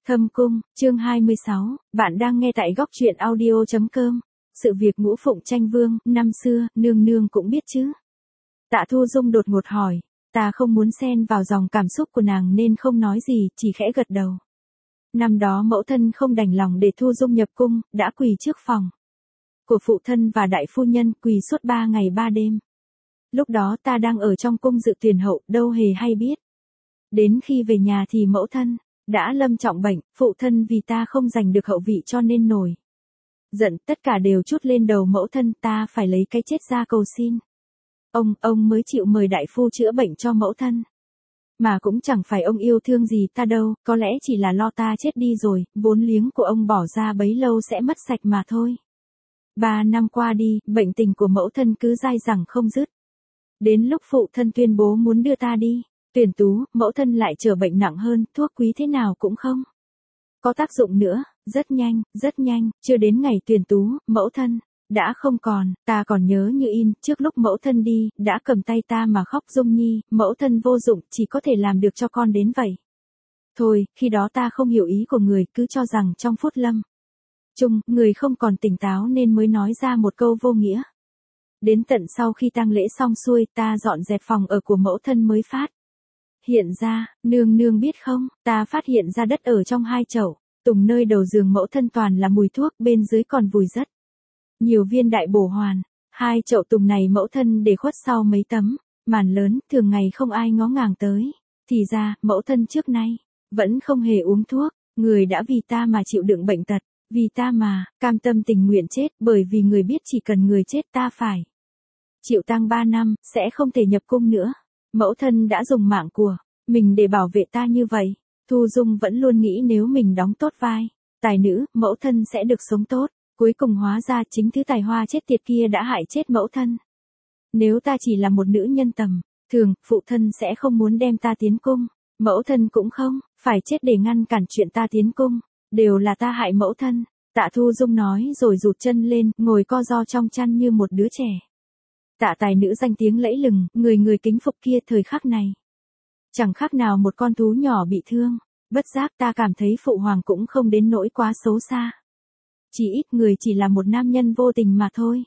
Thâm Cung, chương 26, bạn đang nghe tại góc truyện audio.com. Sự việc Ngũ Phụng tranh vương, năm xưa, nương nương cũng biết chứ. Tạ Thu Dung đột ngột hỏi, ta không muốn xen vào dòng cảm xúc của nàng nên không nói gì, chỉ khẽ gật đầu. Năm đó mẫu thân không đành lòng để Thu Dung nhập cung, đã quỳ trước phòng của phụ thân và đại phu nhân, quỳ suốt 3 ngày 3 đêm. Lúc đó ta đang ở trong cung dự tuyển hậu, đâu hề hay biết. Đến khi về nhà thì mẫu thân đã lâm trọng bệnh, phụ thân vì ta không giành được hậu vị cho nên nổi giận, tất cả đều trút lên đầu mẫu thân, ta phải lấy cái chết ra cầu xin. Ông mới chịu mời đại phu chữa bệnh cho mẫu thân. Mà cũng chẳng phải ông yêu thương gì ta đâu, có lẽ chỉ là lo ta chết đi rồi, vốn liếng của ông bỏ ra bấy lâu sẽ mất sạch mà thôi. 3 năm qua đi, bệnh tình của mẫu thân cứ dai dẳng không dứt. Đến lúc phụ thân tuyên bố muốn đưa ta đi tuyển tú, mẫu thân lại trở bệnh nặng hơn, thuốc quý thế nào cũng không có tác dụng nữa. Rất nhanh, chưa đến ngày tuyển tú, mẫu thân đã không còn, ta còn nhớ như in, trước lúc mẫu thân đi, đã cầm tay ta mà khóc, Dung Nhi, mẫu thân vô dụng, chỉ có thể làm được cho con đến vậy. Thôi, khi đó ta không hiểu ý của người, cứ cho rằng trong phút lâm chung, người không còn tỉnh táo nên mới nói ra một câu vô nghĩa. Đến tận sau khi tang lễ xong xuôi, ta dọn dẹp phòng ở của mẫu thân mới phát hiện ra, nương biết không, ta phát hiện ra đất ở trong 2 chậu tùng nơi đầu giường mẫu thân toàn là mùi thuốc, bên dưới còn vùi rất nhiều viên đại bổ hoàn. 2 chậu tùng này mẫu thân để khuất sau mấy tấm màn lớn, thường ngày không ai ngó ngàng tới. Thì ra, mẫu thân trước nay vẫn không hề uống thuốc, người đã vì ta mà chịu đựng bệnh tật, vì ta mà cam tâm tình nguyện chết, bởi vì người biết chỉ cần người chết ta phải chịu tang 3 năm, sẽ không thể nhập cung nữa. Mẫu thân đã dùng mạng của mình để bảo vệ ta như vậy. Thu Dung vẫn luôn nghĩ nếu mình đóng tốt vai tài nữ, mẫu thân sẽ được sống tốt. Cuối cùng hóa ra chính thứ tài hoa chết tiệt kia đã hại chết mẫu thân. Nếu ta chỉ là một nữ nhân tầm thường, phụ thân sẽ không muốn đem ta tiến cung. Mẫu thân cũng không phải chết để ngăn cản chuyện ta tiến cung. Đều là ta hại mẫu thân. Tạ Thu Dung nói rồi rụt chân lên, ngồi co ro trong chăn như một đứa trẻ. Tạ tài nữ danh tiếng lẫy lừng, người kính phục kia thời khắc này chẳng khác nào một con thú nhỏ bị thương. Bất giác ta cảm thấy phụ hoàng cũng không đến nỗi quá xấu xa. Chỉ ít người chỉ là một nam nhân vô tình mà thôi.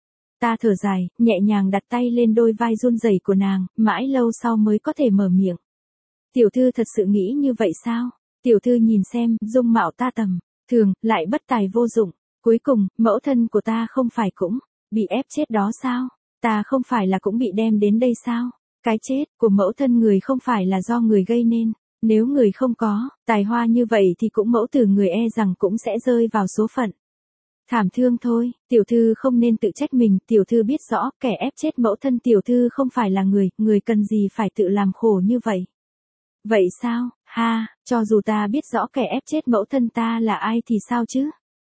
Ta thở dài, nhẹ nhàng đặt tay lên đôi vai run rẩy của nàng, mãi lâu sau mới có thể mở miệng. Tiểu thư thật sự nghĩ như vậy sao? Tiểu thư nhìn xem, dung mạo ta tầm thường, lại bất tài vô dụng. Cuối cùng, mẫu thân của ta không phải cũng bị ép chết đó sao? Ta không phải là cũng bị đem đến đây sao? Cái chết của mẫu thân người không phải là do người gây nên. Nếu người không có tài hoa như vậy thì cũng mẫu tử người e rằng cũng sẽ rơi vào số phận thảm thương thôi. Tiểu thư không nên tự trách mình, tiểu thư biết rõ kẻ ép chết mẫu thân tiểu thư không phải là người cần gì phải tự làm khổ như vậy. Vậy sao? Ha, cho dù ta biết rõ kẻ ép chết mẫu thân ta là ai thì sao chứ?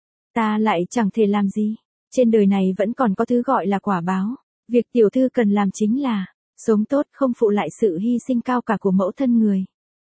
Ta lại chẳng thể làm gì. Trên đời này vẫn còn có thứ gọi là quả báo. Việc tiểu thư cần làm chính là sống tốt, không phụ lại sự hy sinh cao cả của mẫu thân người.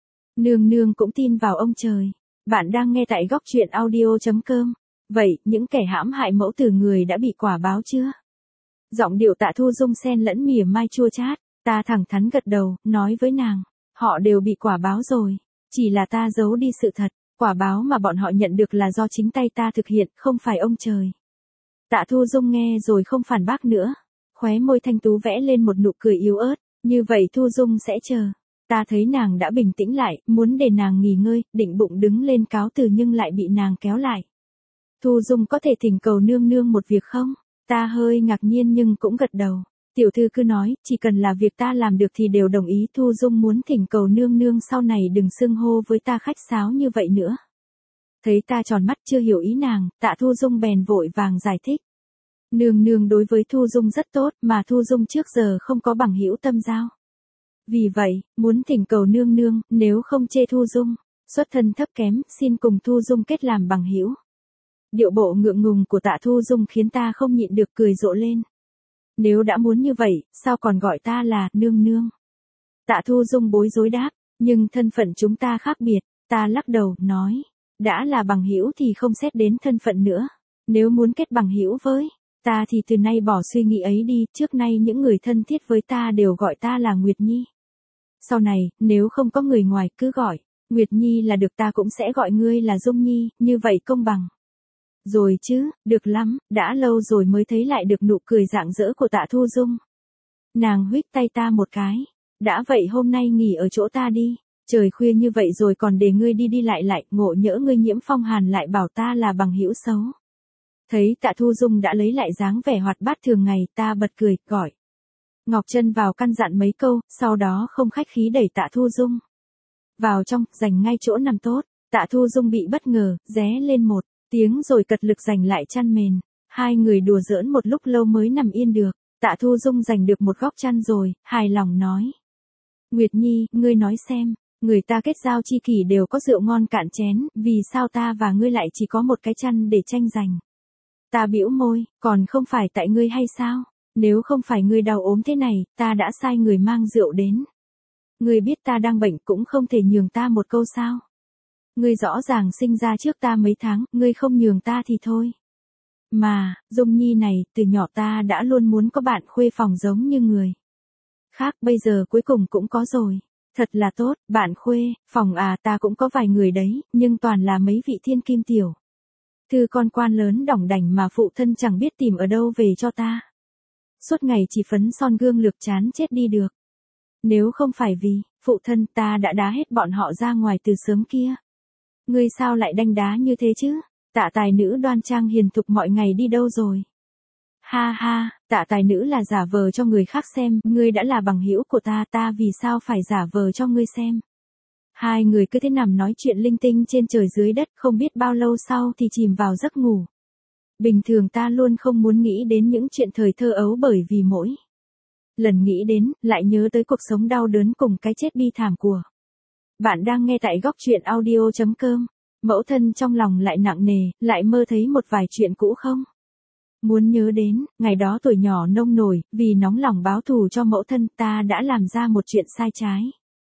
Nương cũng tin vào ông trời. Bạn đang nghe tại góc truyện audio.com. Vậy, những kẻ hãm hại mẫu tử người đã bị quả báo chưa? Giọng điệu Tạ Thu Dung xen lẫn mỉa mai chua chát. Ta thẳng thắn gật đầu, nói với nàng, họ đều bị quả báo rồi. Chỉ là ta giấu đi sự thật, quả báo mà bọn họ nhận được là do chính tay ta thực hiện, không phải ông trời. Tạ Thu Dung nghe rồi không phản bác nữa. Khóe môi thanh tú vẽ lên một nụ cười yếu ớt. Như vậy Thu Dung sẽ chờ. Ta thấy nàng đã bình tĩnh lại, muốn để nàng nghỉ ngơi, định bụng đứng lên cáo từ nhưng lại bị nàng kéo lại. Thu Dung có thể thỉnh cầu nương một việc không? Ta hơi ngạc nhiên nhưng cũng gật đầu. Tiểu thư cứ nói, chỉ cần là việc ta làm được thì đều đồng ý. Thu Dung muốn thỉnh cầu nương sau này đừng xưng hô với ta khách sáo như vậy nữa. Thấy ta tròn mắt chưa hiểu ý nàng, Tạ Thu Dung bèn vội vàng giải thích. Nương đối với Thu Dung rất tốt, mà Thu Dung trước giờ không có bằng hữu tâm giao. Vì vậy, muốn thỉnh cầu nương, nếu không chê Thu Dung xuất thân thấp kém, xin cùng Thu Dung kết làm bằng hữu. Điệu bộ ngượng ngùng của Tạ Thu Dung khiến ta không nhịn được cười rộ lên. Nếu đã muốn như vậy, sao còn gọi ta là nương? Tạ Thu Dung bối rối đáp, nhưng thân phận chúng ta khác biệt. Ta lắc đầu, nói, đã là bằng hữu thì không xét đến thân phận nữa. Nếu muốn kết bằng hữu với ta thì từ nay bỏ suy nghĩ ấy đi, trước nay những người thân thiết với ta đều gọi ta là Nguyệt Nhi. Sau này, nếu không có người ngoài, cứ gọi Nguyệt Nhi là được, ta cũng sẽ gọi ngươi là Dung Nhi, như vậy công bằng. Rồi chứ, được lắm, đã lâu rồi mới thấy lại được nụ cười rạng rỡ của Tạ Thu Dung. Nàng huých tay ta một cái. Đã vậy hôm nay nghỉ ở chỗ ta đi. Trời khuya như vậy rồi còn để ngươi đi đi lại, ngộ nhỡ ngươi nhiễm phong hàn lại bảo ta là bằng hữu xấu. Thấy Tạ Thu Dung đã lấy lại dáng vẻ hoạt bát thường ngày, ta bật cười, gọi Ngọc Trân vào căn dặn mấy câu, sau đó không khách khí đẩy Tạ Thu Dung vào trong, giành ngay chỗ nằm tốt. Tạ Thu Dung bị bất ngờ, ré lên một tiếng rồi cật lực giành lại chăn mền. Hai người đùa giỡn một lúc lâu mới nằm yên được. Tạ Thu Dung giành được một góc chăn rồi, hài lòng nói. Nguyệt Nhi, ngươi nói xem, người ta kết giao chi kỷ đều có rượu ngon cạn chén, vì sao ta và ngươi lại chỉ có một cái chăn để tranh giành? Ta bĩu môi, còn không phải tại ngươi hay sao? Nếu không phải ngươi đau ốm thế này, ta đã sai người mang rượu đến. Ngươi biết ta đang bệnh cũng không thể nhường ta một câu sao? Ngươi rõ ràng sinh ra trước ta mấy tháng, ngươi không nhường ta thì thôi. Mà, Dung Nhi này, từ nhỏ ta đã luôn muốn có bạn khuê phòng giống như người khác, bây giờ cuối cùng cũng có rồi. Thật là tốt, bạn khuê, phòng à, ta cũng có vài người đấy, nhưng toàn là mấy vị thiên kim tiểu thư con quan lớn đỏng đảnh mà phụ thân chẳng biết tìm ở đâu về cho ta. Suốt ngày chỉ phấn son gương lược chán chết đi được. Nếu không phải vì phụ thân, ta đã đá hết bọn họ ra ngoài từ sớm kia. Ngươi sao lại đanh đá như thế chứ? Tạ tài nữ đoan trang hiền thục mọi ngày đi đâu rồi? Ha ha, Tạ tài nữ là giả vờ cho người khác xem, ngươi đã là bằng hữu của ta, ta vì sao phải giả vờ cho ngươi xem? Hai người cứ thế nằm nói chuyện linh tinh trên trời dưới đất, không biết bao lâu sau thì chìm vào giấc ngủ. Bình thường ta luôn không muốn nghĩ đến những chuyện thời thơ ấu bởi vì mỗi lần nghĩ đến, lại nhớ tới cuộc sống đau đớn cùng cái chết bi thảm của. Bạn đang nghe tại góc truyện audio.com. Mẫu thân trong lòng lại nặng nề, lại mơ thấy một vài chuyện cũ không? Muốn nhớ đến, ngày đó tuổi nhỏ nông nổi, vì nóng lòng báo thù cho mẫu thân, ta đã làm ra một chuyện sai trái.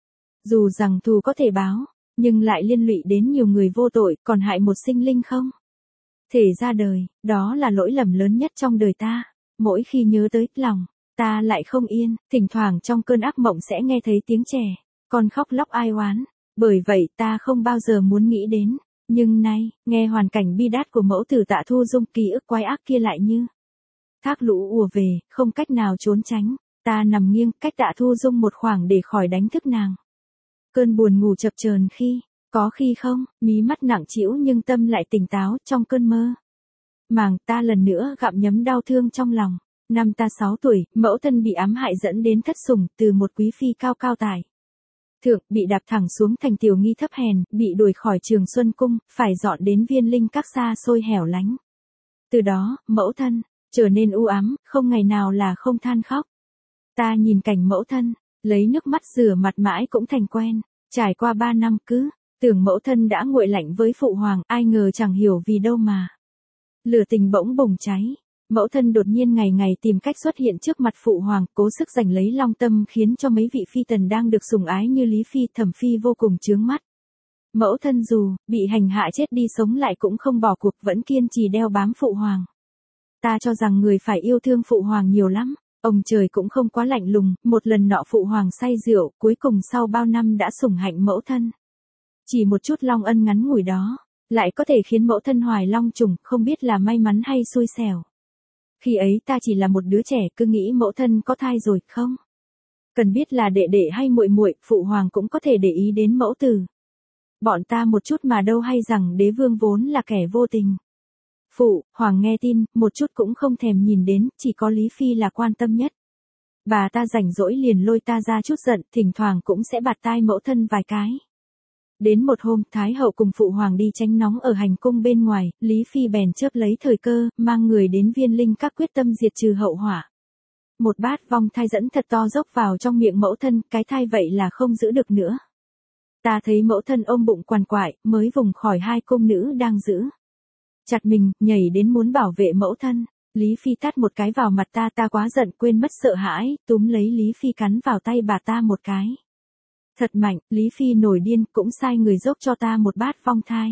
Dù rằng thù có thể báo, nhưng lại liên lụy đến nhiều người vô tội, còn hại một sinh linh không thể ra đời, đó là lỗi lầm lớn nhất trong đời ta. Mỗi khi nhớ tới, lòng ta lại không yên, thỉnh thoảng trong cơn ác mộng sẽ nghe thấy tiếng trẻ con khóc lóc ai oán. Bởi vậy ta không bao giờ muốn nghĩ đến. Nhưng nay, nghe hoàn cảnh bi đát của mẫu tử Tạ Thu Dung, ký ức quái ác kia lại như thác lũ ùa về, không cách nào trốn tránh. Ta nằm nghiêng, cách Tạ Thu Dung một khoảng để khỏi đánh thức nàng. Cơn buồn ngủ chập chờn có khi không, mí mắt nặng trĩu nhưng tâm lại tỉnh táo trong cơn mơ màng. Ta lần nữa gặm nhấm đau thương trong lòng. Năm ta 6 tuổi, mẫu thân bị ám hại dẫn đến thất sủng, từ một quý phi cao cao tài thượng, bị đạp thẳng xuống thành tiểu nghi thấp hèn, bị đuổi khỏi Trường Xuân Cung, phải dọn đến Viên Linh Các xa xôi hẻo lánh. Từ đó, mẫu thân trở nên u ám, không ngày nào là không than khóc. Ta nhìn cảnh mẫu thân lấy nước mắt rửa mặt mãi cũng thành quen. Trải qua 3 năm cứ tưởng mẫu thân đã nguội lạnh với phụ hoàng, ai ngờ chẳng hiểu vì đâu mà lửa tình bỗng bùng cháy. Mẫu thân đột nhiên ngày ngày tìm cách xuất hiện trước mặt phụ hoàng, cố sức giành lấy long tâm, khiến cho mấy vị phi tần đang được sủng ái như Lý Phi, Thẩm Phi vô cùng chướng mắt. Mẫu thân dù bị hành hạ chết đi sống lại cũng không bỏ cuộc, vẫn kiên trì đeo bám phụ hoàng. Ta cho rằng người phải yêu thương phụ hoàng nhiều lắm. Ông trời cũng không quá lạnh lùng, một lần nọ phụ hoàng say rượu, cuối cùng sau bao năm đã sủng hạnh mẫu thân. Chỉ một chút long ân ngắn ngủi đó, lại có thể khiến mẫu thân hoài long trùng, không biết là may mắn hay xui xẻo. Khi ấy ta chỉ là một đứa trẻ, cứ nghĩ mẫu thân có thai rồi, không cần biết là đệ đệ hay muội muội, phụ hoàng cũng có thể để ý đến mẫu tử bọn ta một chút mà đâu hay rằng đế vương vốn là kẻ vô tình. Phụ hoàng nghe tin, một chút cũng không thèm nhìn đến, chỉ có Lý Phi là quan tâm nhất. Bà ta rảnh rỗi liền lôi ta ra chút giận, thỉnh thoảng cũng sẽ bạt tai mẫu thân vài cái. Đến một hôm, Thái hậu cùng phụ hoàng đi tránh nóng ở hành cung bên ngoài, Lý Phi bèn chớp lấy thời cơ, mang người đến Viên Linh Các quyết tâm diệt trừ hậu họa. Một bát vong thai dẫn thật to dốc vào trong miệng mẫu thân, cái thai vậy là không giữ được nữa. Ta thấy mẫu thân ôm bụng quằn quại, mới vùng khỏi hai cung nữ đang giữ chặt mình, nhảy đến muốn bảo vệ mẫu thân. Lý Phi tát một cái vào mặt ta, ta quá giận quên mất sợ hãi, túm lấy Lý Phi cắn vào tay bà ta một cái thật mạnh. Lý Phi nổi điên, cũng sai người dốc cho ta một bát vong thai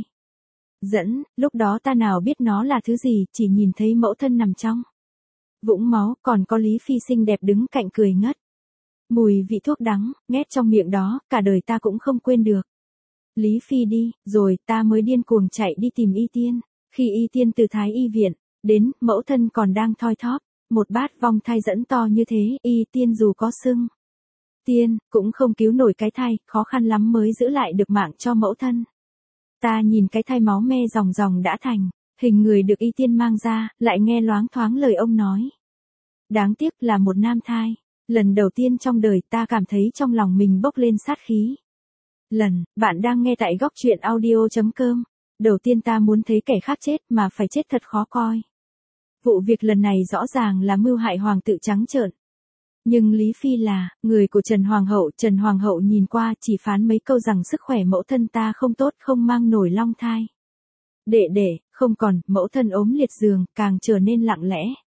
dẫn. Lúc đó ta nào biết nó là thứ gì, chỉ nhìn thấy mẫu thân nằm trong vũng máu, còn có Lý Phi xinh đẹp đứng cạnh cười ngất. Mùi vị thuốc đắng, nghét trong miệng đó, cả đời ta cũng không quên được. Lý Phi đi, rồi ta mới điên cuồng chạy đi tìm Y Tiên. Khi Y Tiên từ Thái Y viện đến, mẫu thân còn đang thoi thóp, một bát vong thai dẫn to như thế, Y Tiên dù có sưng tiên, cũng không cứu nổi cái thai, khó khăn lắm mới giữ lại được mạng cho mẫu thân. Ta nhìn cái thai máu me ròng ròng đã thành hình người được Y Tiên mang ra, lại nghe loáng thoáng lời ông nói. Đáng tiếc là một nam thai. Lần đầu tiên trong đời ta cảm thấy trong lòng mình bốc lên sát khí. Bạn đang nghe tại góc truyện audio.com. Đầu tiên ta muốn thấy kẻ khác chết mà phải chết thật khó coi. Vụ việc lần này rõ ràng là mưu hại hoàng tự trắng trợn. Nhưng Lý Phi là người của Trần Hoàng hậu nhìn qua chỉ phán mấy câu rằng sức khỏe mẫu thân ta không tốt, không mang nổi long thai. Đệ, không còn, mẫu thân ốm liệt giường, càng trở nên lặng lẽ.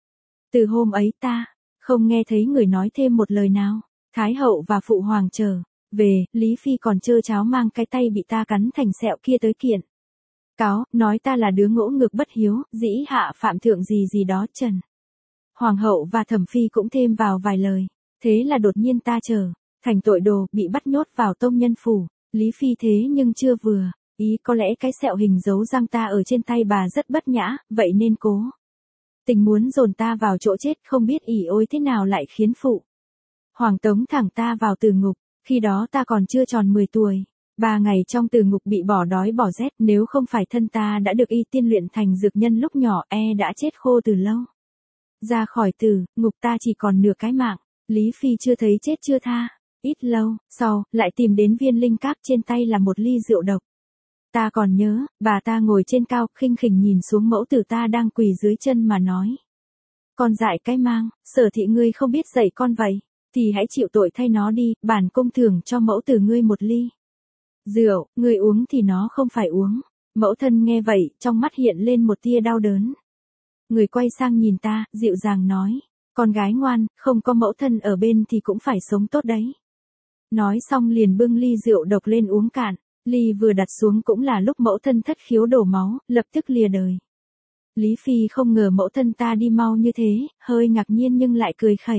Từ hôm ấy ta không nghe thấy người nói thêm một lời nào. Thái hậu và phụ hoàng trở về, Lý Phi còn trơ cháo mang cái tay bị ta cắn thành sẹo kia tới kiện cáo, nói ta là đứa ngỗ ngược bất hiếu, dĩ hạ phạm thượng gì đó. Trần Hoàng hậu và Thẩm Phi cũng thêm vào vài lời. Thế là đột nhiên ta trở thành tội đồ, bị bắt nhốt vào tông nhân phủ. Lý Phi thế nhưng chưa vừa ý, có lẽ cái sẹo hình dấu răng ta ở trên tay bà rất bất nhã, vậy nên cố tình muốn dồn ta vào chỗ chết, không biết ỉ ôi thế nào lại khiến phụ hoàng tống thẳng ta vào tử ngục. Khi đó ta còn chưa tròn 10 tuổi. 3 ngày trong tử ngục bị bỏ đói bỏ rét, nếu không phải thân ta đã được Y Tiên luyện thành dược nhân lúc nhỏ, đã chết khô từ lâu. Ra khỏi tử ngục ta chỉ còn nửa cái mạng. Lý Phi chưa thấy chết chưa tha. Ít lâu sau, lại tìm đến viên linh cáp, trên tay là một ly rượu độc. Ta còn nhớ, bà ta ngồi trên cao, khinh khỉnh nhìn xuống mẫu tử ta đang quỳ dưới chân mà nói. Con dại cái mang, Sở thị ngươi không biết dạy con vậy, thì hãy chịu tội thay nó đi, bản cung thưởng cho mẫu tử ngươi một ly rượu, ngươi uống thì nó không phải uống. Mẫu thân nghe vậy, trong mắt hiện lên một tia đau đớn. Người quay sang nhìn ta, dịu dàng nói, con gái ngoan, không có mẫu thân ở bên thì cũng phải sống tốt đấy. Nói xong liền bưng ly rượu độc lên uống cạn. Ly vừa đặt xuống cũng là lúc mẫu thân thất khiếu đổ máu, lập tức lìa đời. Lý Phi không ngờ mẫu thân ta đi mau như thế, hơi ngạc nhiên nhưng lại cười khẩy.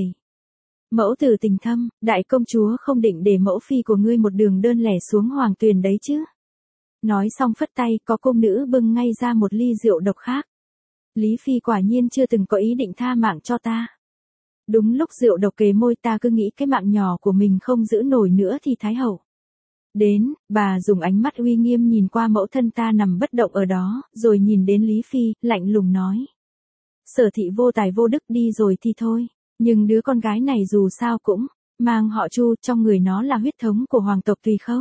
Mẫu tử tình thâm, đại công chúa không định để mẫu phi của ngươi một đường đơn lẻ xuống hoàng tuyền đấy chứ. Nói xong phất tay, có cung nữ bưng ngay ra một ly rượu độc khác. Lý Phi quả nhiên chưa từng có ý định tha mạng cho ta. Đúng lúc rượu độc kề môi, ta cứ nghĩ cái mạng nhỏ của mình không giữ nổi nữa thì Thái hậu đến, bà dùng ánh mắt uy nghiêm nhìn qua mẫu thân ta nằm bất động ở đó, rồi nhìn đến Lý Phi, lạnh lùng nói. Sở thị vô tài vô đức đi rồi thì thôi, nhưng đứa con gái này dù sao cũng mang họ Chu, trong người nó là huyết thống của hoàng tộc Tùy Khâu.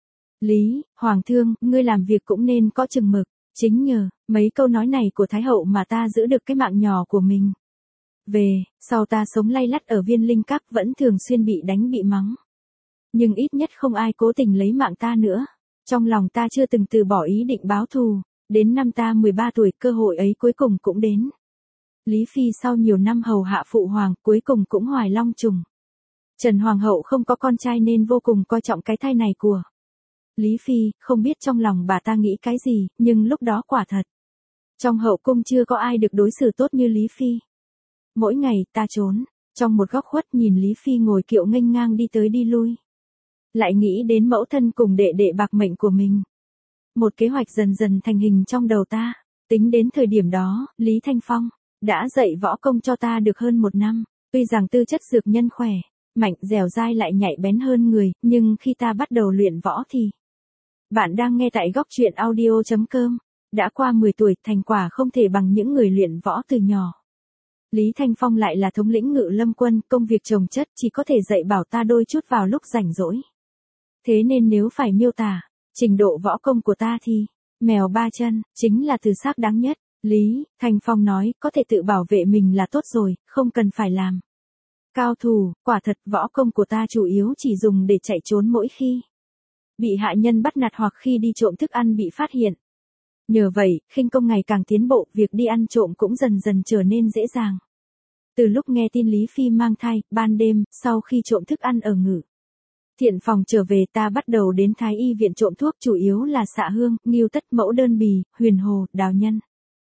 Lý, hoàng thương, ngươi làm việc cũng nên có chừng mực, chính nhờ mấy câu nói này của Thái hậu mà ta giữ được cái mạng nhỏ của mình. Về, sau ta sống lay lắt ở viên linh các, vẫn thường xuyên bị đánh bị mắng. Nhưng ít nhất không ai cố tình lấy mạng ta nữa. Trong lòng ta chưa từng từ bỏ ý định báo thù. Đến năm ta 13 tuổi, cơ hội ấy cuối cùng cũng đến. Lý Phi sau nhiều năm hầu hạ phụ hoàng, cuối cùng cũng hoài long trùng. Trần Hoàng hậu không có con trai nên vô cùng coi trọng cái thai này của Lý Phi, không biết trong lòng bà ta nghĩ cái gì, nhưng lúc đó quả thật. Trong hậu cung chưa có ai được đối xử tốt như Lý Phi. Mỗi ngày, ta trốn trong một góc khuất nhìn Lý Phi ngồi kiệu nghênh ngang đi tới đi lui. Lại nghĩ đến mẫu thân cùng đệ đệ bạc mệnh của mình. Một kế hoạch dần dần thành hình trong đầu ta. Tính đến thời điểm đó, Lý Thanh Phong đã dạy võ công cho ta được hơn 1 năm. Tuy rằng tư chất dược nhân khỏe, mạnh, dẻo dai lại nhạy bén hơn người, nhưng khi ta bắt đầu luyện võ thì... Bạn đang nghe tại góc truyện audio.com. Đã qua 10 tuổi, thành quả không thể bằng những người luyện võ từ nhỏ. Lý Thanh Phong lại là thống lĩnh Ngự Lâm quân, công việc chồng chất, chỉ có thể dạy bảo ta đôi chút vào lúc rảnh rỗi. Thế nên nếu phải miêu tả trình độ võ công của ta thì mèo 3 chân chính là từ xác đáng nhất. Lý Thanh Phong nói, có thể tự bảo vệ mình là tốt rồi, không cần phải làm cao thủ. Quả thật võ công của ta chủ yếu chỉ dùng để chạy trốn mỗi khi bị hạ nhân bắt nạt hoặc khi đi trộm thức ăn bị phát hiện. Nhờ vậy, khinh công ngày càng tiến bộ, việc đi ăn trộm cũng dần dần trở nên dễ dàng. Từ lúc nghe tin Lý Phi mang thai, ban đêm, sau khi trộm thức ăn ở Ngự Thiện phòng trở về, ta bắt đầu đến Thái Y viện trộm thuốc, chủ yếu là xạ hương, ngưu tất, mẫu đơn bì, huyền hồ, đào nhân.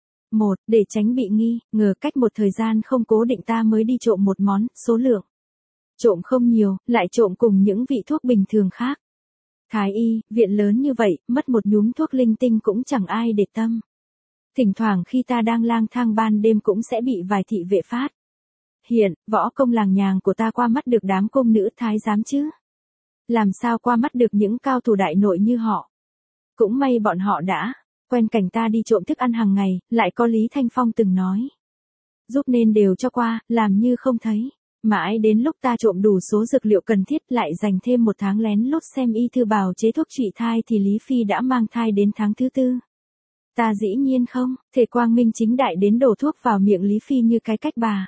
Để tránh bị nghi ngờ, cách một thời gian không cố định ta mới đi trộm một món, số lượng trộm không nhiều, lại trộm cùng những vị thuốc bình thường khác. Thái y, viện lớn như vậy, mất một nhúm thuốc linh tinh cũng chẳng ai để tâm. Thỉnh thoảng khi ta đang lang thang ban đêm cũng sẽ bị vài thị vệ phát hiện, võ công làng nhàng của ta qua mắt được đám cung nữ thái giám chứ. Làm sao qua mắt được những cao thủ đại nội như họ. Cũng may bọn họ đã quen cảnh ta đi trộm thức ăn hàng ngày, lại có Lý Thanh Phong từng nói. Giúp nên đều cho qua, làm như không thấy. Mãi đến lúc ta trộm đủ số dược liệu cần thiết lại dành thêm một tháng lén lút xem y thư bào chế thuốc trị thai thì Lý Phi đã mang thai đến tháng thứ 4. Ta dĩ nhiên không, thể quang minh chính đại đến đổ thuốc vào miệng Lý Phi như cái cách bà.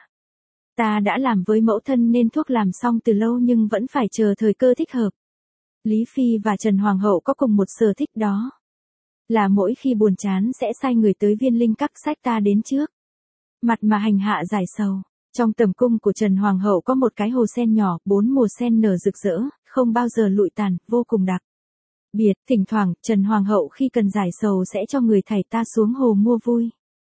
Ta đã làm với mẫu thân nên thuốc làm xong từ lâu nhưng vẫn phải chờ thời cơ thích hợp. Lý Phi và Trần Hoàng hậu có cùng một sở thích đó. Là mỗi khi buồn chán sẽ sai người tới Viên Linh Các xách ta đến trước. Mặt mà hành hạ giải sầu. Trong tầm cung của Trần Hoàng hậu có một cái hồ sen nhỏ, 4 mùa sen nở rực rỡ, không bao giờ lụi tàn, vô cùng đặc biệt. Thỉnh thoảng, Trần Hoàng hậu khi cần giải sầu sẽ cho người thảy ta xuống hồ mua vui.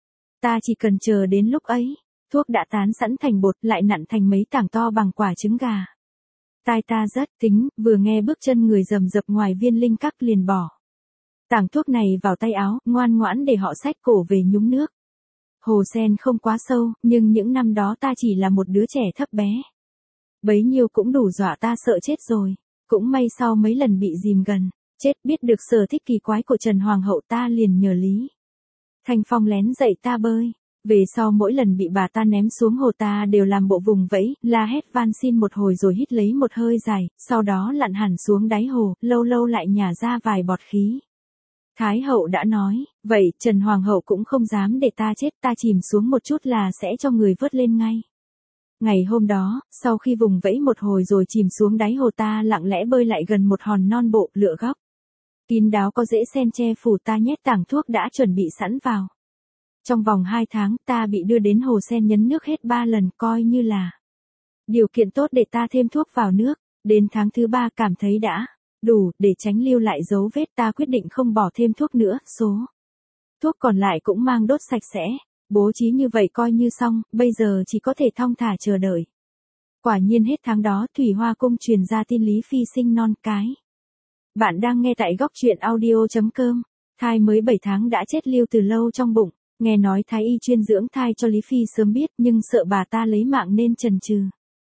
Ta chỉ cần chờ đến lúc ấy, thuốc đã tán sẵn thành bột lại nặn thành mấy tảng to bằng quả trứng gà. Tai ta rất tính, vừa nghe bước chân người rầm rập ngoài Viên Linh Các liền bỏ tảng thuốc này vào tay áo, ngoan ngoãn để họ xách cổ về nhúng nước. Hồ sen không quá sâu, nhưng những năm đó ta chỉ là một đứa trẻ thấp bé. Bấy nhiêu cũng đủ dọa ta sợ chết rồi. Cũng may sau mấy lần bị dìm gần, chết biết được sở thích kỳ quái của Trần Hoàng hậu ta liền nhờ Lý Thanh Phong lén dạy ta bơi. Về sau mỗi lần bị bà ta ném xuống hồ ta đều làm bộ vùng vẫy, la hét van xin một hồi rồi hít lấy một hơi dài, sau đó lặn hẳn xuống đáy hồ, lâu lâu lại nhả ra vài bọt khí. Thái hậu đã nói, vậy Trần Hoàng hậu cũng không dám để ta chết, ta chìm xuống một chút là sẽ cho người vớt lên ngay. Ngày hôm đó, sau khi vùng vẫy một hồi rồi chìm xuống đáy hồ ta lặng lẽ bơi lại gần một hòn non bộ lựa góc. Kín đáo có rễ sen che phủ ta nhét tảng thuốc đã chuẩn bị sẵn vào. Trong vòng 2 tháng ta bị đưa đến hồ sen nhấn nước hết 3 lần coi như là điều kiện tốt để ta thêm thuốc vào nước. Đến tháng thứ 3 cảm thấy đã đủ để tránh lưu lại dấu vết ta quyết định không bỏ thêm thuốc nữa, số thuốc còn lại cũng mang đốt sạch sẽ. Bố trí như vậy coi như xong, bây giờ chỉ có thể thong thả chờ đợi. Quả nhiên hết tháng đó Thủy Hoa Cung truyền ra tin Lý Phi sinh non cái. Bạn đang nghe tại góc truyện audio.com. Thai mới 7 tháng đã chết lưu từ lâu trong bụng. Nghe nói thái y chuyên dưỡng thai cho Lý Phi sớm biết nhưng sợ bà ta lấy mạng nên chần chừ.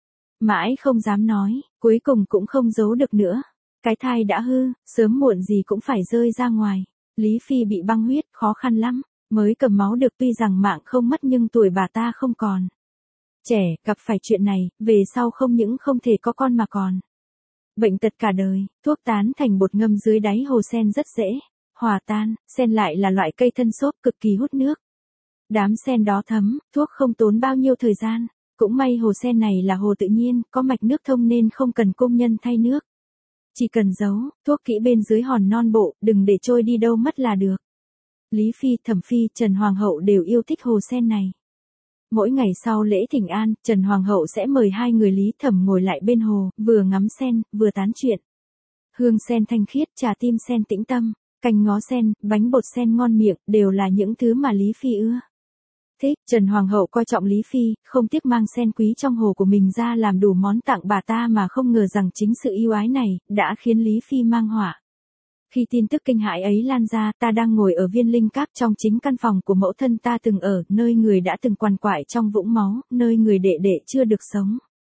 Mãi không dám nói, cuối cùng cũng không giấu được nữa. Cái thai đã hư, sớm muộn gì cũng phải rơi ra ngoài. Lý Phi bị băng huyết, khó khăn lắm. Mới cầm máu được tuy rằng mạng không mất nhưng tuổi bà ta không còn trẻ, gặp phải chuyện này, về sau không những không thể có con mà còn bệnh tật cả đời. Thuốc tán thành bột ngâm dưới đáy hồ sen rất dễ hòa tan, sen lại là loại cây thân xốp cực kỳ hút nước. Đám sen đó thấm, thuốc không tốn bao nhiêu thời gian. Cũng may hồ sen này là hồ tự nhiên, có mạch nước thông nên không cần công nhân thay nước. Chỉ cần giấu thuốc kỹ bên dưới hòn non bộ, đừng để trôi đi đâu mất là được. Lý Phi, Thẩm Phi, Trần Hoàng hậu đều yêu thích hồ sen này. Mỗi ngày sau lễ thỉnh an, Trần Hoàng hậu sẽ mời hai người Lý Thẩm ngồi lại bên hồ, vừa ngắm sen, vừa tán chuyện. Hương sen thanh khiết, trà tim sen tĩnh tâm, canh ngó sen, bánh bột sen ngon miệng, đều là những thứ mà Lý Phi ưa thích. Trần Hoàng hậu coi trọng Lý Phi, không tiếc mang sen quý trong hồ của mình ra làm đủ món tặng bà ta mà không ngờ rằng chính sự yêu ái này, đã khiến Lý Phi mang họa. Khi tin tức kinh hãi ấy lan ra, ta đang ngồi ở Viên Linh Các trong chính căn phòng của mẫu thân ta từng ở, nơi người đã từng quằn quại trong vũng máu, nơi người đệ đệ chưa được sống.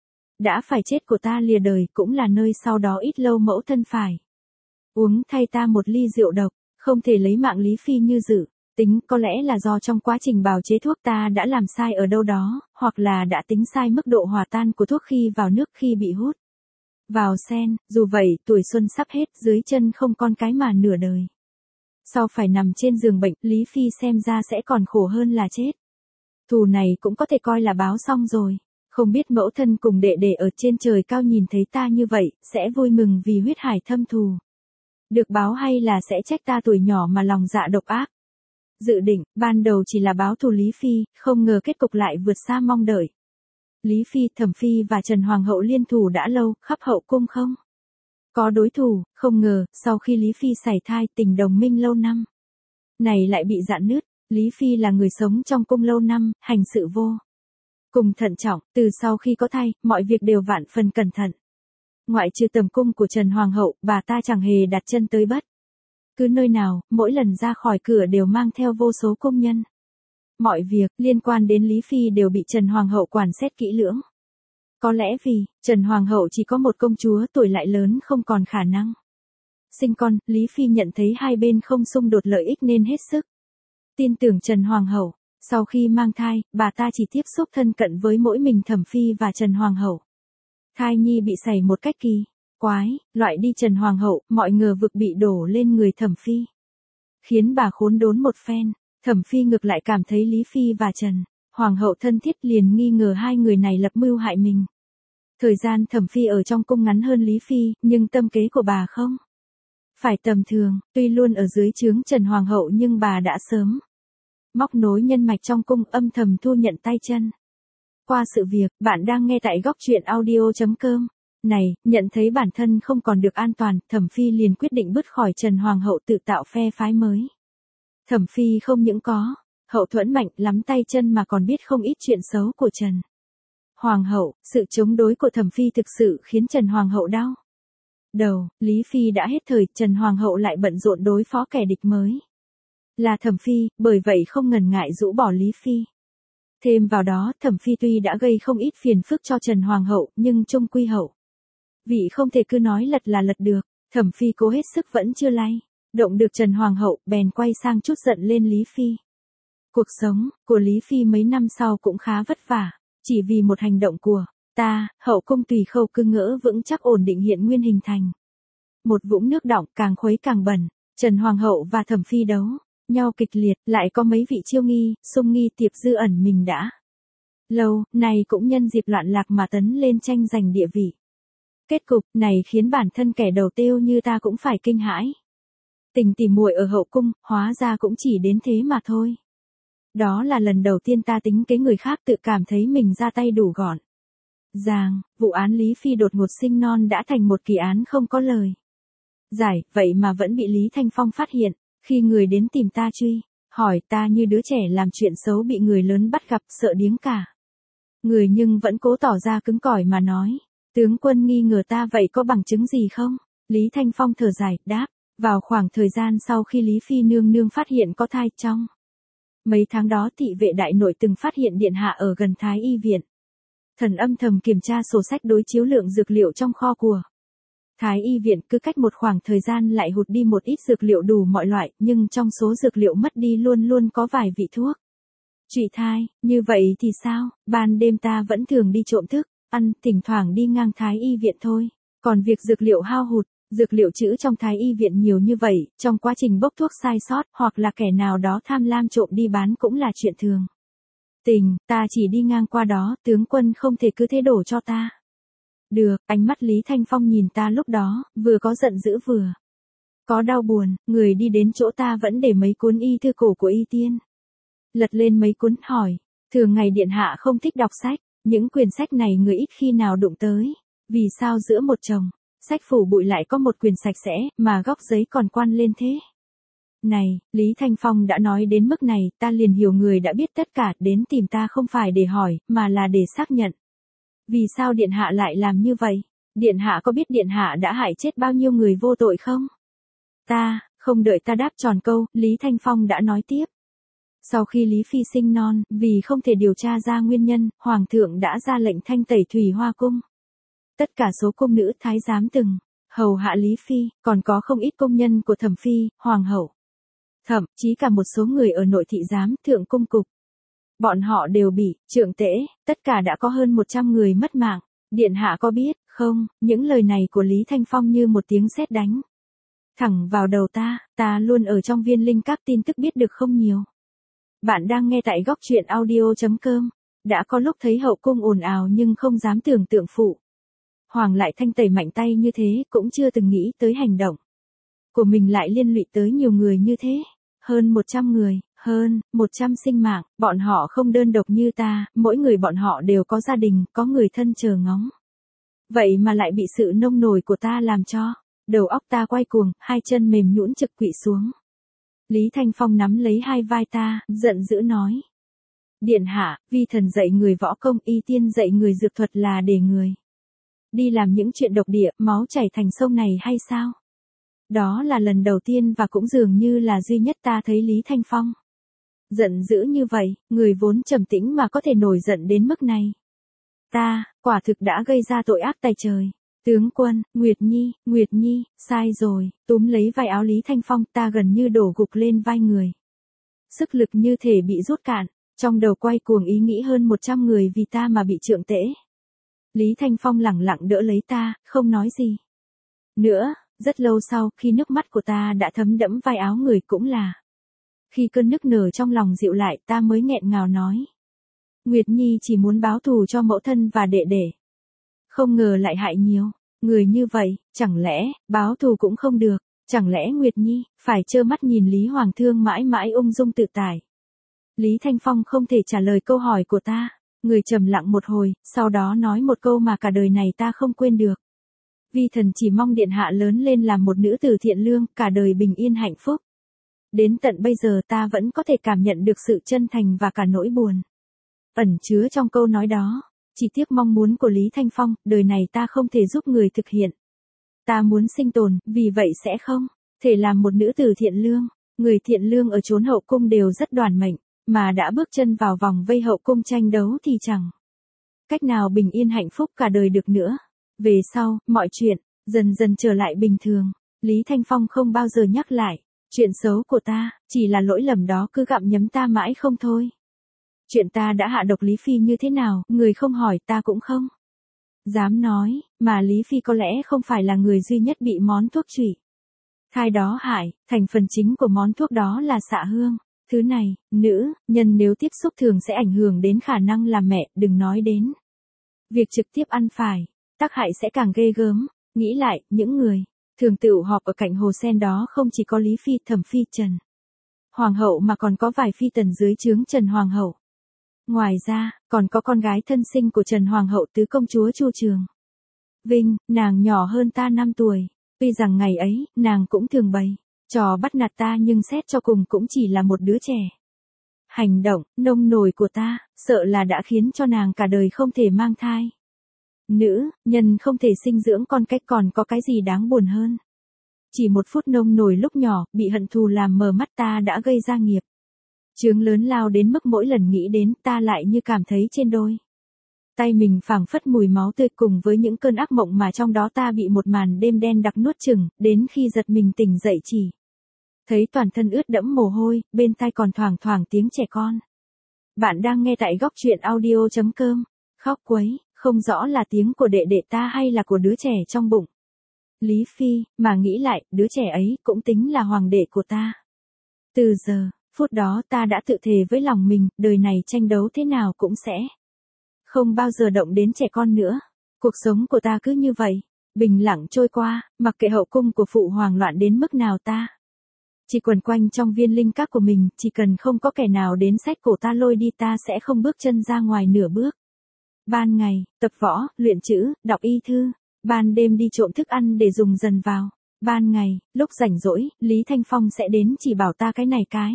Đã phải chết của ta lìa đời, cũng là nơi sau đó ít lâu mẫu thân phải uống thay ta một ly rượu độc, không thể lấy mạng Lý Phi như dự tính, có lẽ là do trong quá trình bào chế thuốc ta đã làm sai ở đâu đó, hoặc là đã tính sai mức độ hòa tan của thuốc khi vào nước khi bị hút vào sen. Dù vậy, tuổi xuân sắp hết, dưới chân không con cái mà nửa đời sau phải nằm trên giường bệnh, Lý Phi xem ra sẽ còn khổ hơn là chết. Thù này cũng có thể coi là báo xong rồi. Không biết mẫu thân cùng đệ đệ ở trên trời cao nhìn thấy ta như vậy, sẽ vui mừng vì huyết hải thâm thù được báo hay là sẽ trách ta tuổi nhỏ mà lòng dạ độc ác. Dự định, ban đầu chỉ là báo thù Lý Phi, không ngờ kết cục lại vượt xa mong đợi. Lý Phi, Thẩm Phi và Trần Hoàng hậu liên thủ đã lâu, khắp hậu cung không có đối thủ, không ngờ, sau khi Lý Phi sảy thai, tình đồng minh lâu năm này lại bị rạn nứt. Lý Phi là người sống trong cung lâu năm, hành sự vô cùng thận trọng, từ sau khi có thai, mọi việc đều vạn phần cẩn thận. Ngoại trừ tầm cung của Trần Hoàng hậu, bà ta chẳng hề đặt chân tới bất cứ nơi nào, mỗi lần ra khỏi cửa đều mang theo vô số công nhân. Mọi việc liên quan đến Lý Phi đều bị Trần Hoàng hậu quản xét kỹ lưỡng. Có lẽ vì Trần Hoàng hậu chỉ có một công chúa tuổi lại lớn không còn khả năng sinh con, Lý Phi nhận thấy hai bên không xung đột lợi ích nên hết sức tin tưởng Trần Hoàng hậu. Sau khi mang thai, bà ta chỉ tiếp xúc thân cận với mỗi mình Thẩm Phi và Trần Hoàng hậu. Thai nhi bị sảy một cách kỳ quái, loại đi Trần Hoàng hậu, mọi ngờ vực bị đổ lên người Thẩm Phi, khiến bà khốn đốn một phen. Thẩm Phi ngược lại cảm thấy Lý Phi và Trần Hoàng hậu thân thiết, liền nghi ngờ hai người này lập mưu hại mình. Thời gian Thẩm Phi ở trong cung ngắn hơn Lý Phi, nhưng tâm kế của bà không phải tầm thường, tuy luôn ở dưới trướng Trần Hoàng hậu nhưng bà đã sớm móc nối nhân mạch trong cung, âm thầm thu nhận tay chân. Qua sự việc, bạn đang nghe tại góc truyện audio.com. Này, nhận thấy bản thân không còn được an toàn, Thẩm Phi liền quyết định bứt khỏi Trần Hoàng hậu tự tạo phe phái mới. Thẩm Phi không những có hậu thuẫn mạnh lắm tay chân mà còn biết không ít chuyện xấu của Trần Hoàng hậu. Sự chống đối của Thẩm Phi thực sự khiến Trần Hoàng hậu đau đầu. Lý Phi đã hết thời, Trần Hoàng hậu lại bận rộn đối phó kẻ địch mới là Thẩm Phi, bởi vậy không ngần ngại rũ bỏ Lý Phi. Thêm vào đó, Thẩm Phi tuy đã gây không ít phiền phức cho Trần Hoàng hậu, nhưng chung quy hậu vị không thể cứ nói lật là lật được. Thẩm Phi cố hết sức vẫn chưa lay động được Trần Hoàng hậu, bèn quay sang trút giận lên Lý Phi. Cuộc sống của Lý Phi mấy năm sau cũng khá vất vả, chỉ vì một hành động của ta, hậu cung tùy khâu cư ngỡ vững chắc ổn định hiện nguyên hình thành một vũng nước đọng, càng khuấy càng bẩn. Trần Hoàng hậu và Thẩm Phi đấu nhau kịch liệt, lại có mấy vị chiêu nghi, xung nghi tiệp dư ẩn mình đã lâu nay cũng nhân dịp loạn lạc mà tấn lên tranh giành địa vị. Kết cục này khiến bản thân kẻ đầu tiêu như ta cũng phải kinh hãi. Tình tỉ muội ở hậu cung, hóa ra cũng chỉ đến thế mà thôi. Đó là lần đầu tiên ta tính kế người khác, tự cảm thấy mình ra tay đủ gọn ràng. Vụ án Lý Phi đột ngột sinh non đã thành một kỳ án không có lời giải, vậy mà vẫn bị Lý Thanh Phong phát hiện. Khi người đến tìm ta truy hỏi, ta như đứa trẻ làm chuyện xấu bị người lớn bắt gặp, sợ điếng cả người, nhưng vẫn cố tỏ ra cứng cỏi mà nói. Tướng quân nghi ngờ ta, vậy có bằng chứng gì không? Lý Thanh Phong thở dài, đáp. Vào khoảng thời gian sau khi Lý Phi nương nương phát hiện có thai, trong mấy tháng đó thị vệ đại nội từng phát hiện điện hạ ở gần Thái y viện. Thần âm thầm kiểm tra sổ sách đối chiếu lượng dược liệu trong kho của Thái y viện, cứ cách một khoảng thời gian lại hụt đi một ít dược liệu đủ mọi loại, nhưng trong số dược liệu mất đi luôn luôn có vài vị thuốc trị thai. Như vậy thì sao? Ban đêm ta vẫn thường đi trộm thức ăn, thỉnh thoảng đi ngang Thái y viện thôi. Còn việc dược liệu hao hụt, dược liệu trữ trong Thái y viện nhiều như vậy, trong quá trình bốc thuốc sai sót, hoặc là kẻ nào đó tham lam trộm đi bán cũng là chuyện thường tình. Ta chỉ đi ngang qua đó, tướng quân không thể cứ thế đổ cho ta được. Ánh mắt Lý Thanh Phong nhìn ta lúc đó, vừa có giận dữ vừa có đau buồn. Người đi đến chỗ ta vẫn để mấy cuốn y thư cổ của y tiên. Lật lên mấy cuốn, hỏi, thường ngày điện hạ không thích đọc sách, những quyển sách này người ít khi nào đụng tới, vì sao giữa một chồng sách phủ bụi lại có một quyển sạch sẽ, mà góc giấy còn quan lên thế? Này, Lý Thanh Phong đã nói đến mức này, ta liền hiểu người đã biết tất cả, đến tìm ta không phải để hỏi, mà là để xác nhận. Vì sao điện hạ lại làm như vậy? Điện hạ có biết điện hạ đã hại chết bao nhiêu người vô tội không? Không đợi ta đáp tròn câu, Lý Thanh Phong đã nói tiếp. Sau khi Lý Phi sinh non, vì không thể điều tra ra nguyên nhân, Hoàng thượng đã ra lệnh thanh tẩy Thủy Hoa Cung. Tất cả số cung nữ thái giám từng hầu hạ Lý Phi, còn có không ít công nhân của Thẩm Phi, Hoàng hậu. Thậm chí cả một số người ở nội thị giám, thượng cung cục. Bọn họ đều bị trượng tễ, tất cả đã có hơn 100 người mất mạng. Điện hạ có biết không, những lời này của Lý Thanh Phong như một tiếng sét đánh thẳng vào đầu ta luôn ở trong Viên Linh Các, tin tức biết được không nhiều. Bạn đang nghe tại góc truyện audio.com. Đã có lúc thấy hậu cung ồn ào nhưng không dám tưởng tượng phụ Hoàng lại thanh tẩy mạnh tay như thế, cũng chưa từng nghĩ tới hành động của mình lại liên lụy tới nhiều người như thế. Hơn 100 người, hơn 100 sinh mạng, bọn họ không đơn độc như ta, mỗi người bọn họ đều có gia đình, có người thân chờ ngóng. Vậy mà lại bị sự nông nổi của ta làm cho đầu óc ta quay cuồng, hai chân mềm nhũn trực quỵ xuống. Lý Thanh Phong nắm lấy hai vai ta, giận dữ nói. Điện hạ, vi thần dạy người võ công, y tiên dạy người dược thuật là để người Đi làm những chuyện độc địa, máu chảy thành sông này hay sao? Đó là lần đầu tiên và cũng dường như là duy nhất ta thấy Lý Thanh Phong giận dữ như vậy, người vốn trầm tĩnh mà có thể nổi giận đến mức này. Ta, quả thực đã gây ra tội ác tày trời. Tướng quân, Nguyệt Nhi, sai rồi, túm lấy vai áo Lý Thanh Phong, ta gần như đổ gục lên vai người. Sức lực như thể bị rút cạn, trong đầu quay cuồng ý nghĩ hơn 100 người vì ta mà bị trượng tễ. Lý Thanh Phong lẳng lặng đỡ lấy ta, không nói gì. Nữa, rất lâu sau, khi nước mắt của ta đã thấm đẫm vai áo người cũng là. Khi cơn nức nở trong lòng dịu lại ta mới nghẹn ngào nói. Nguyệt Nhi chỉ muốn báo thù cho mẫu thân và đệ đệ. Không ngờ lại hại nhiều. Người như vậy, chẳng lẽ, báo thù cũng không được. Chẳng lẽ Nguyệt Nhi, phải trơ mắt nhìn Lý Hoàng Thương mãi mãi ung dung tự tại. Lý Thanh Phong không thể trả lời câu hỏi của ta. Người trầm lặng một hồi, sau đó nói một câu mà cả đời này ta không quên được. Vi thần chỉ mong điện hạ lớn lên làm một nữ tử thiện lương, cả đời bình yên hạnh phúc. Đến tận bây giờ ta vẫn có thể cảm nhận được sự chân thành và cả nỗi buồn ẩn chứa trong câu nói đó. Chỉ tiếc mong muốn của Lý Thanh Phong, đời này ta không thể giúp người thực hiện. Ta muốn sinh tồn, vì vậy sẽ không thể làm một nữ tử thiện lương. Người thiện lương ở chốn hậu cung đều rất đoản mệnh, mà đã bước chân vào vòng vây hậu cung tranh đấu thì chẳng cách nào bình yên hạnh phúc cả đời được nữa. Về sau, mọi chuyện dần dần trở lại bình thường. Lý Thanh Phong không bao giờ nhắc lại chuyện xấu của ta, chỉ là lỗi lầm đó cứ gặm nhấm ta mãi không thôi. Chuyện ta đã hạ độc Lý Phi như thế nào, người không hỏi ta cũng không dám nói, mà Lý Phi có lẽ không phải là người duy nhất bị món thuốc trụy thai đó hại, thành phần chính của món thuốc đó là xạ hương. Thứ này, nữ nhân nếu tiếp xúc thường sẽ ảnh hưởng đến khả năng làm mẹ, đừng nói đến việc trực tiếp ăn phải, tác hại sẽ càng ghê gớm. Nghĩ lại, những người thường tựu họp ở cạnh hồ sen đó không chỉ có Lý Phi, Thẩm Phi, Trần Hoàng hậu mà còn có vài phi tần dưới trướng Trần Hoàng hậu. Ngoài ra, còn có con gái thân sinh của Trần Hoàng hậu tứ công chúa Chu Trường Vinh, nàng nhỏ hơn ta 5 tuổi. Tuy rằng ngày ấy, nàng cũng thường bày trò bắt nạt ta nhưng xét cho cùng cũng chỉ là một đứa trẻ. Hành động nông nổi của ta, sợ là đã khiến cho nàng cả đời không thể mang thai. Nữ nhân không thể sinh dưỡng con cái còn có cái gì đáng buồn hơn. Chỉ một phút nông nổi lúc nhỏ, bị hận thù làm mờ mắt ta đã gây ra nghiệp chướng lớn lao đến mức mỗi lần nghĩ đến ta lại như cảm thấy trên đôi tay mình phảng phất mùi máu tươi cùng với những cơn ác mộng mà trong đó ta bị một màn đêm đen đặc nuốt chửng, đến khi giật mình tỉnh dậy chỉ thấy toàn thân ướt đẫm mồ hôi, bên tai còn thoảng thoảng tiếng trẻ con. Bạn đang nghe tại góc truyện audio.com. Khóc quấy, không rõ là tiếng của đệ đệ ta hay là của đứa trẻ trong bụng Lý Phi, mà nghĩ lại, đứa trẻ ấy cũng tính là hoàng đệ của ta. Từ giờ, phút đó ta đã tự thề với lòng mình, đời này tranh đấu thế nào cũng sẽ không bao giờ động đến trẻ con nữa. Cuộc sống của ta cứ như vậy, bình lặng trôi qua, mặc kệ hậu cung của phụ hoàng loạn đến mức nào ta chỉ quẩn quanh trong viên linh các của mình, chỉ cần không có kẻ nào đến xách cổ ta lôi đi ta sẽ không bước chân ra ngoài nửa bước. Ban ngày, tập võ, luyện chữ, đọc y thư. Ban đêm đi trộm thức ăn để dùng dần vào. Ban ngày, lúc rảnh rỗi, Lý Thanh Phong sẽ đến chỉ bảo ta cái này cái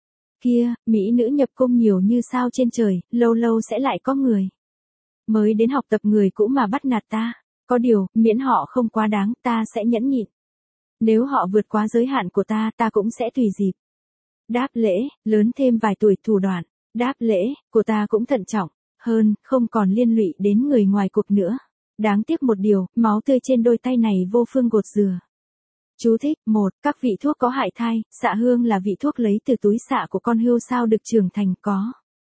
kia, mỹ nữ nhập cung nhiều như sao trên trời, lâu lâu sẽ lại có người mới đến học tập người cũ mà bắt nạt ta. Có điều, miễn họ không quá đáng, ta sẽ nhẫn nhịn. Nếu họ vượt quá giới hạn của ta, ta cũng sẽ tùy dịp đáp lễ, lớn thêm vài tuổi thủ đoạn. Đáp lễ của ta cũng thận trọng hơn, không còn liên lụy đến người ngoài cuộc nữa. Đáng tiếc một điều, máu tươi trên đôi tay này vô phương gột rửa. Chú thích: 1. Các vị thuốc có hại thai. Xạ hương là vị thuốc lấy từ túi xạ của con hươu sao được trưởng thành, có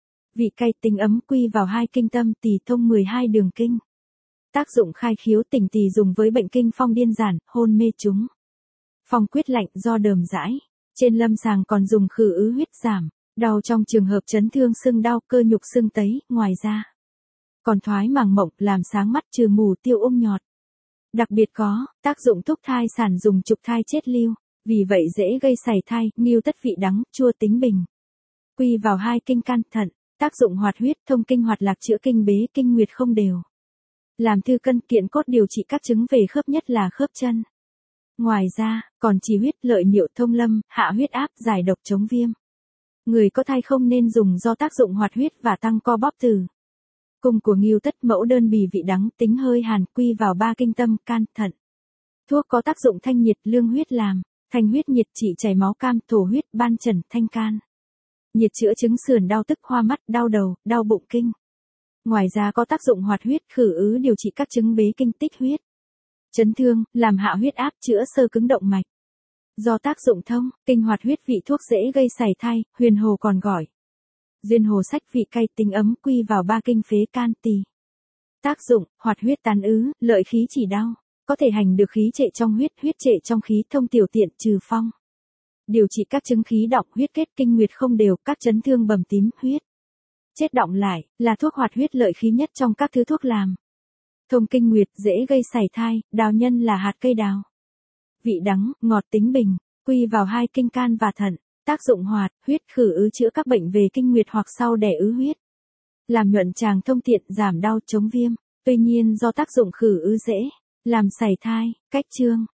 vị cay tính ấm, quy vào 2 kinh tâm, tỳ thông 12 đường kinh. Tác dụng khai khiếu tỉnh tỳ, dùng với bệnh kinh phong điên giản, hôn mê chúng phong quyết lạnh do đờm dãi. Trên lâm sàng còn dùng khử ứ huyết, giảm đau trong trường hợp chấn thương sưng đau, cơ nhục sưng tấy. Ngoài ra còn thoái màng mộng, làm sáng mắt, trừ mù, tiêu ung nhọt. Đặc biệt có tác dụng thúc thai sản, dùng trục thai chết lưu, vì vậy dễ gây sảy thai, nghêu tất vị đắng, chua tính bình. Quy vào 2 kinh can, thận. Tác dụng hoạt huyết, thông kinh hoạt lạc, chữa kinh bế, kinh nguyệt không đều. Làm thư cân, kiện cốt, điều trị các chứng về khớp nhất là khớp chân. Ngoài ra, còn trì huyết, lợi niệu, thông lâm, hạ huyết áp, giải độc, chống viêm. Người có thai không nên dùng do tác dụng hoạt huyết và tăng co bóp từ Cung của Ngưu Tất mẫu đơn bì vị đắng tính hơi hàn quy vào 3 kinh tâm can thận. Thuốc có tác dụng thanh nhiệt lương huyết làm, thanh huyết nhiệt trị chảy máu cam thổ huyết ban trần thanh can. Nhiệt chữa chứng sườn đau tức hoa mắt đau đầu, đau bụng kinh. Ngoài ra có tác dụng hoạt huyết khử ứ điều trị các chứng bế kinh tích huyết. Chấn thương, làm hạ huyết áp chữa sơ cứng động mạch. Do tác dụng thông, kinh hoạt huyết vị thuốc dễ gây sảy thai, huyền hồ còn gọi. Duyên hồ sách vị cay tính ấm quy vào 3 kinh phế can tỳ. Tác dụng, hoạt huyết tán ứ, lợi khí chỉ đau, có thể hành được khí trệ trong huyết, huyết trệ trong khí thông tiểu tiện trừ phong. Điều trị các chứng khí đọng huyết kết kinh nguyệt không đều, các chấn thương bầm tím huyết. Chết đọng lại, là thuốc hoạt huyết lợi khí nhất trong các thứ thuốc làm. Thông kinh nguyệt dễ gây sảy thai, đào nhân là hạt cây đào. Vị đắng, ngọt tính bình, quy vào 2 kinh can và thận, tác dụng hoạt, huyết khử ứ chữa các bệnh về kinh nguyệt hoặc sau đẻ ứ huyết. Làm nhuận tràng thông tiện giảm đau chống viêm, tuy nhiên do tác dụng khử ứ dễ, làm sảy thai, cách chương.